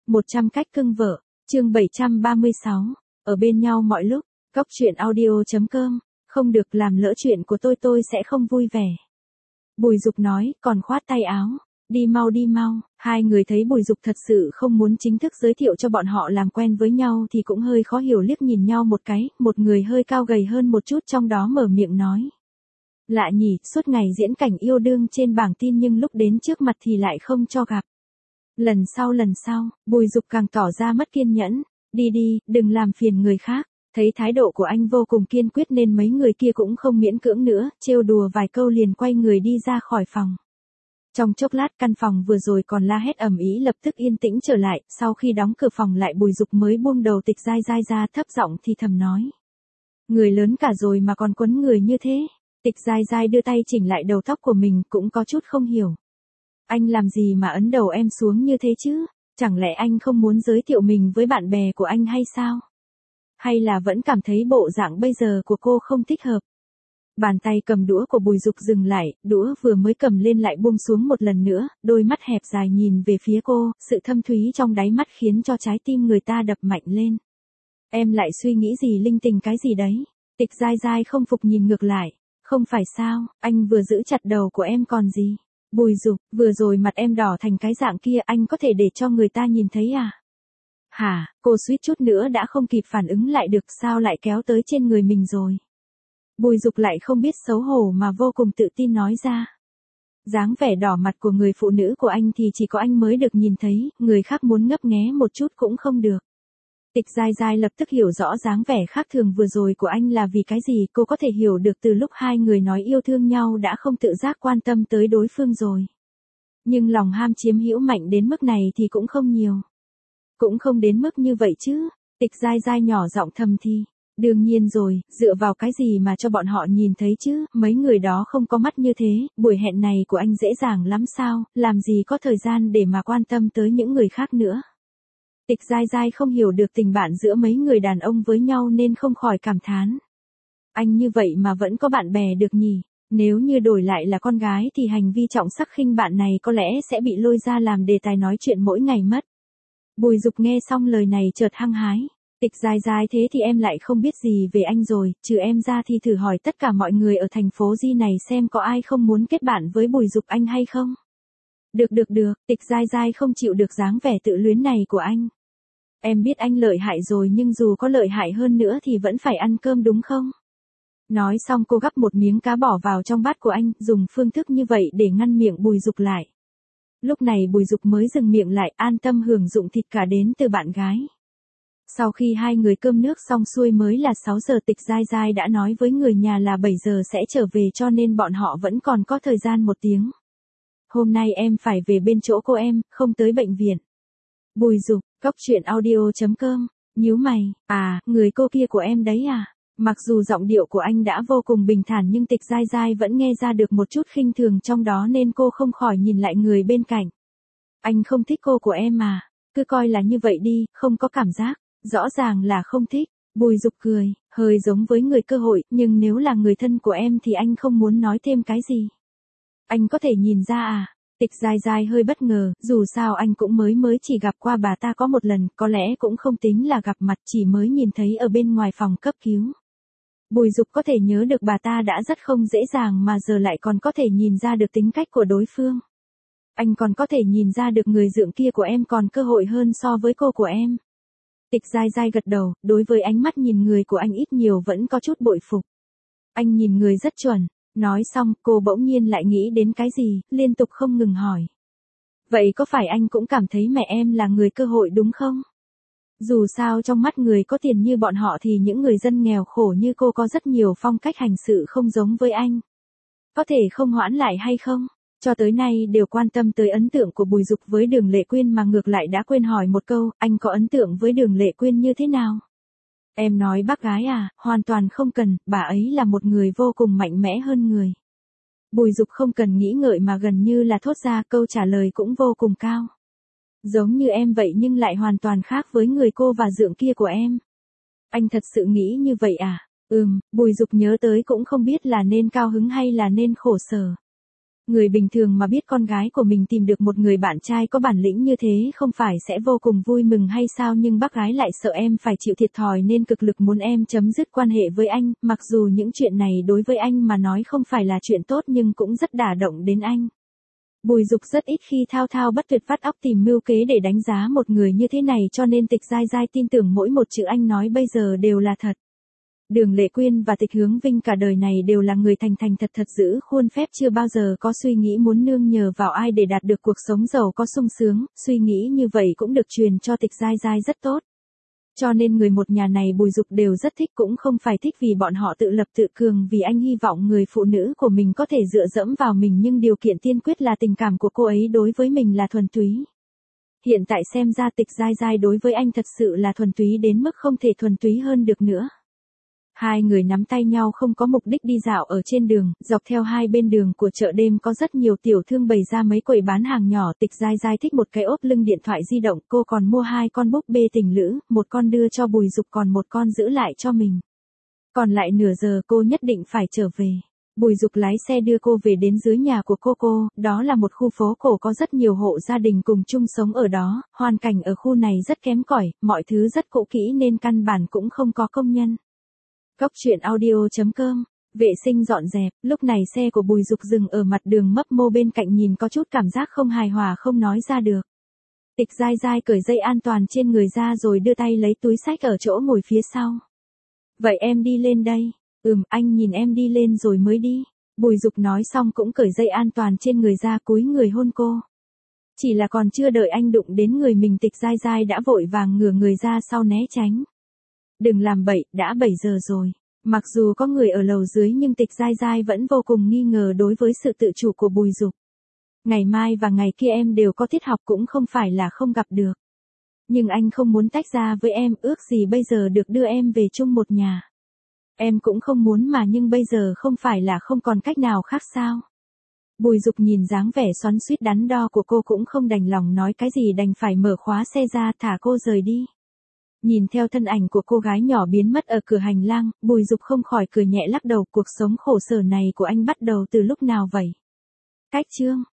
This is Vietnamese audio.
100 cách cưng vợ, chương 736, ở bên nhau mọi lúc, Góc Chuyện Audio.com, không được làm lỡ chuyện của tôi sẽ không vui vẻ. Bùi Dục nói, còn khoát tay áo, đi mau. Hai người thấy Bùi Dục thật sự không muốn chính thức giới thiệu cho bọn họ làm quen với nhau thì cũng hơi khó hiểu, liếc nhìn nhau một cái, một người hơi cao gầy hơn một chút trong đó mở miệng nói. Lạ nhỉ, suốt ngày diễn cảnh yêu đương trên bảng tin nhưng lúc đến trước mặt thì lại không cho gặp. Lần sau, Bùi Dục càng tỏ ra mất kiên nhẫn, đi, đừng làm phiền người khác. Thấy thái độ của anh vô cùng kiên quyết nên mấy người kia cũng không miễn cưỡng nữa, trêu đùa vài câu liền quay người đi ra khỏi phòng. Trong chốc lát căn phòng vừa rồi còn la hét ầm ĩ lập tức yên tĩnh trở lại, sau khi đóng cửa phòng lại Bùi Dục mới buông đầu Tịch Giai Giai ra, thấp giọng thì thầm nói. Người lớn cả rồi mà còn quấn người như thế. Tịch Giai Giai đưa tay chỉnh lại đầu tóc của mình, cũng có chút không hiểu. Anh làm gì mà ấn đầu em xuống như thế chứ? Chẳng lẽ anh không muốn giới thiệu mình với bạn bè của anh hay sao? Hay là vẫn cảm thấy bộ dạng bây giờ của cô không thích hợp? Bàn tay cầm đũa của Bùi Dục dừng lại, đũa vừa mới cầm lên lại buông xuống một lần nữa, đôi mắt hẹp dài nhìn về phía cô, sự thâm thúy trong đáy mắt khiến cho trái tim người ta đập mạnh lên. Em lại suy nghĩ gì linh tinh cái gì đấy? Tịch Giai Giai không phục nhìn ngược lại. Không phải sao, anh vừa giữ chặt đầu của em còn gì? Bùi Dục, vừa rồi mặt em đỏ thành cái dạng kia anh có thể để cho người ta nhìn thấy à? Hả, cô suýt chút nữa đã không kịp phản ứng lại được, sao lại kéo tới trên người mình rồi? Bùi Dục lại không biết xấu hổ mà vô cùng tự tin nói ra. Dáng vẻ đỏ mặt của người phụ nữ của anh thì chỉ có anh mới được nhìn thấy, người khác muốn ngấp nghé một chút cũng không được. Tịch Giai Giai lập tức hiểu rõ dáng vẻ khác thường vừa rồi của anh là vì cái gì, cô có thể hiểu được từ lúc hai người nói yêu thương nhau đã không tự giác quan tâm tới đối phương rồi. Nhưng lòng ham chiếm hữu mạnh đến mức này thì cũng không nhiều. Cũng không đến mức như vậy chứ, Tịch Giai Giai nhỏ giọng thầm thì. Đương nhiên rồi, dựa vào cái gì mà cho bọn họ nhìn thấy chứ, mấy người đó không có mắt như thế, buổi hẹn này của anh dễ dàng lắm sao, làm gì có thời gian để mà quan tâm tới những người khác nữa. Tịch Giai Giai không hiểu được tình bạn giữa mấy người đàn ông với nhau nên không khỏi cảm thán. Anh như vậy mà vẫn có bạn bè được nhỉ, nếu như đổi lại là con gái thì hành vi trọng sắc khinh bạn này có lẽ sẽ bị lôi ra làm đề tài nói chuyện mỗi ngày mất. Bùi Dục nghe xong lời này chợt hăng hái. Tịch Giai Giai, thế thì em lại không biết gì về anh rồi, trừ em ra thì thử hỏi tất cả mọi người ở thành phố Di này xem có ai không muốn kết bạn với Bùi Dục anh hay không. Được, Tịch Giai Giai không chịu được dáng vẻ tự luyến này của anh. Em biết anh lợi hại rồi nhưng dù có lợi hại hơn nữa thì vẫn phải ăn cơm đúng không? Nói xong cô gắp một miếng cá bỏ vào trong bát của anh, dùng phương thức như vậy để ngăn miệng Bùi Dục lại. Lúc này Bùi Dục mới dừng miệng lại, an tâm hưởng dụng thịt cá đến từ bạn gái. Sau khi hai người cơm nước xong xuôi mới là 6 giờ, Tịch Giai Giai đã nói với người nhà là 7 giờ sẽ trở về cho nên bọn họ vẫn còn có thời gian 1 tiếng. Hôm nay em phải về bên chỗ cô em, không tới bệnh viện. Bùi Dục, Góc Chuyện Audio.com, nhíu mày, người cô kia của em đấy à? Mặc dù giọng điệu của anh đã vô cùng bình thản nhưng Tịch Giai Giai vẫn nghe ra được một chút khinh thường trong đó nên cô không khỏi nhìn lại người bên cạnh. Anh không thích cô của em mà, cứ coi là như vậy đi, không có cảm giác, rõ ràng là không thích. Bùi Dục cười, hơi giống với người cơ hội, nhưng nếu là người thân của em thì anh không muốn nói thêm cái gì. Anh có thể nhìn ra à? Tịch Giai Giai hơi bất ngờ, dù sao anh cũng mới chỉ gặp qua bà ta có một lần, có lẽ cũng không tính là gặp mặt, chỉ mới nhìn thấy ở bên ngoài phòng cấp cứu. Bùi Dục có thể nhớ được bà ta đã rất không dễ dàng mà giờ lại còn có thể nhìn ra được tính cách của đối phương. Anh còn có thể nhìn ra được người dượng kia của em còn cơ hội hơn so với cô của em. Tịch Giai Giai gật đầu, đối với ánh mắt nhìn người của anh ít nhiều vẫn có chút bội phục. Anh nhìn người rất chuẩn. Nói xong, cô bỗng nhiên lại nghĩ đến cái gì, liên tục không ngừng hỏi. Vậy có phải anh cũng cảm thấy mẹ em là người cơ hội đúng không? Dù sao trong mắt người có tiền như bọn họ thì những người dân nghèo khổ như cô có rất nhiều phong cách hành sự không giống với anh. Có thể không hoãn lại hay không? Cho tới nay đều quan tâm tới ấn tượng của Bùi Dục với Đường Lệ Quyên mà ngược lại đã quên hỏi một câu, anh có ấn tượng với Đường Lệ Quyên như thế nào? Em nói bác gái à, hoàn toàn không cần, bà ấy là một người vô cùng mạnh mẽ hơn người. Bùi Dục không cần nghĩ ngợi mà gần như là thốt ra, câu trả lời cũng vô cùng cao. Giống như em vậy nhưng lại hoàn toàn khác với người cô và dượng kia của em. Anh thật sự nghĩ như vậy à? Bùi Dục nhớ tới cũng không biết là nên cao hứng hay là nên khổ sở. Người bình thường mà biết con gái của mình tìm được một người bạn trai có bản lĩnh như thế không phải sẽ vô cùng vui mừng hay sao, nhưng bác gái lại sợ em phải chịu thiệt thòi nên cực lực muốn em chấm dứt quan hệ với anh, mặc dù những chuyện này đối với anh mà nói không phải là chuyện tốt nhưng cũng rất đả động đến anh. Bùi Dục rất ít khi thao thao bất tuyệt vắt óc tìm mưu kế để đánh giá một người như thế này, cho nên Tịch Giai Giai tin tưởng mỗi một chữ anh nói bây giờ đều là thật. Đường Lệ Quyên và Tịch Hướng Vinh cả đời này đều là người thành thành thật thật giữ khuôn phép, chưa bao giờ có suy nghĩ muốn nương nhờ vào ai để đạt được cuộc sống giàu có sung sướng, suy nghĩ như vậy cũng được truyền cho Tịch Giai Giai rất tốt. Cho nên người một nhà này Bùi Dục đều rất thích, cũng không phải thích vì bọn họ tự lập tự cường, vì anh hy vọng người phụ nữ của mình có thể dựa dẫm vào mình, nhưng điều kiện tiên quyết là tình cảm của cô ấy đối với mình là thuần túy. Hiện tại xem ra Tịch Giai Giai đối với anh thật sự là thuần túy đến mức không thể thuần túy hơn được nữa. Hai người nắm tay nhau không có mục đích đi dạo ở trên đường, dọc theo hai bên đường của chợ đêm có rất nhiều tiểu thương bày ra mấy quầy bán hàng nhỏ. Tịch Giai Giai thích một cái ốp lưng điện thoại di động, cô còn mua 2 con búp bê tình lữ, một con đưa cho Bùi Dục còn một con giữ lại cho mình. Còn lại nửa giờ cô nhất định phải trở về. Bùi Dục lái xe đưa cô về đến dưới nhà của cô, đó là một khu phố cổ có rất nhiều hộ gia đình cùng chung sống ở đó, hoàn cảnh ở khu này rất kém cỏi, mọi thứ rất cũ kỹ nên căn bản cũng không có công nhân. Góc truyện audio.com, vệ sinh dọn dẹp, lúc này xe của Bùi Dục dừng ở mặt đường mấp mô bên cạnh, nhìn có chút cảm giác không hài hòa không nói ra được. Tịch Giai Giai cởi dây an toàn trên người ra rồi đưa tay lấy túi xách ở chỗ ngồi phía sau. Vậy em đi lên đây. Anh nhìn em đi lên rồi mới đi. Bùi Dục nói xong cũng cởi dây an toàn trên người ra, cúi người hôn cô. Chỉ là còn chưa đợi anh đụng đến người mình, Tịch Giai Giai đã vội vàng ngửa người ra sau né tránh. Đừng làm bậy, đã 7 giờ rồi. Mặc dù có người ở lầu dưới nhưng Tịch Giai Giai vẫn vô cùng nghi ngờ đối với sự tự chủ của Bùi Dục. Ngày mai và ngày kia em đều có tiết học, cũng không phải là không gặp được. Nhưng anh không muốn tách ra với em, ước gì bây giờ được đưa em về chung một nhà. Em cũng không muốn mà, nhưng bây giờ không phải là không còn cách nào khác sao? Bùi Dục nhìn dáng vẻ xoắn xuýt đắn đo của cô cũng không đành lòng nói cái gì, đành phải mở khóa xe ra thả cô rời đi. Nhìn theo thân ảnh của cô gái nhỏ biến mất ở cửa hành lang, Bùi Dục không khỏi cười nhẹ lắc đầu, cuộc sống khổ sở này của anh bắt đầu từ lúc nào vậy? Cách chương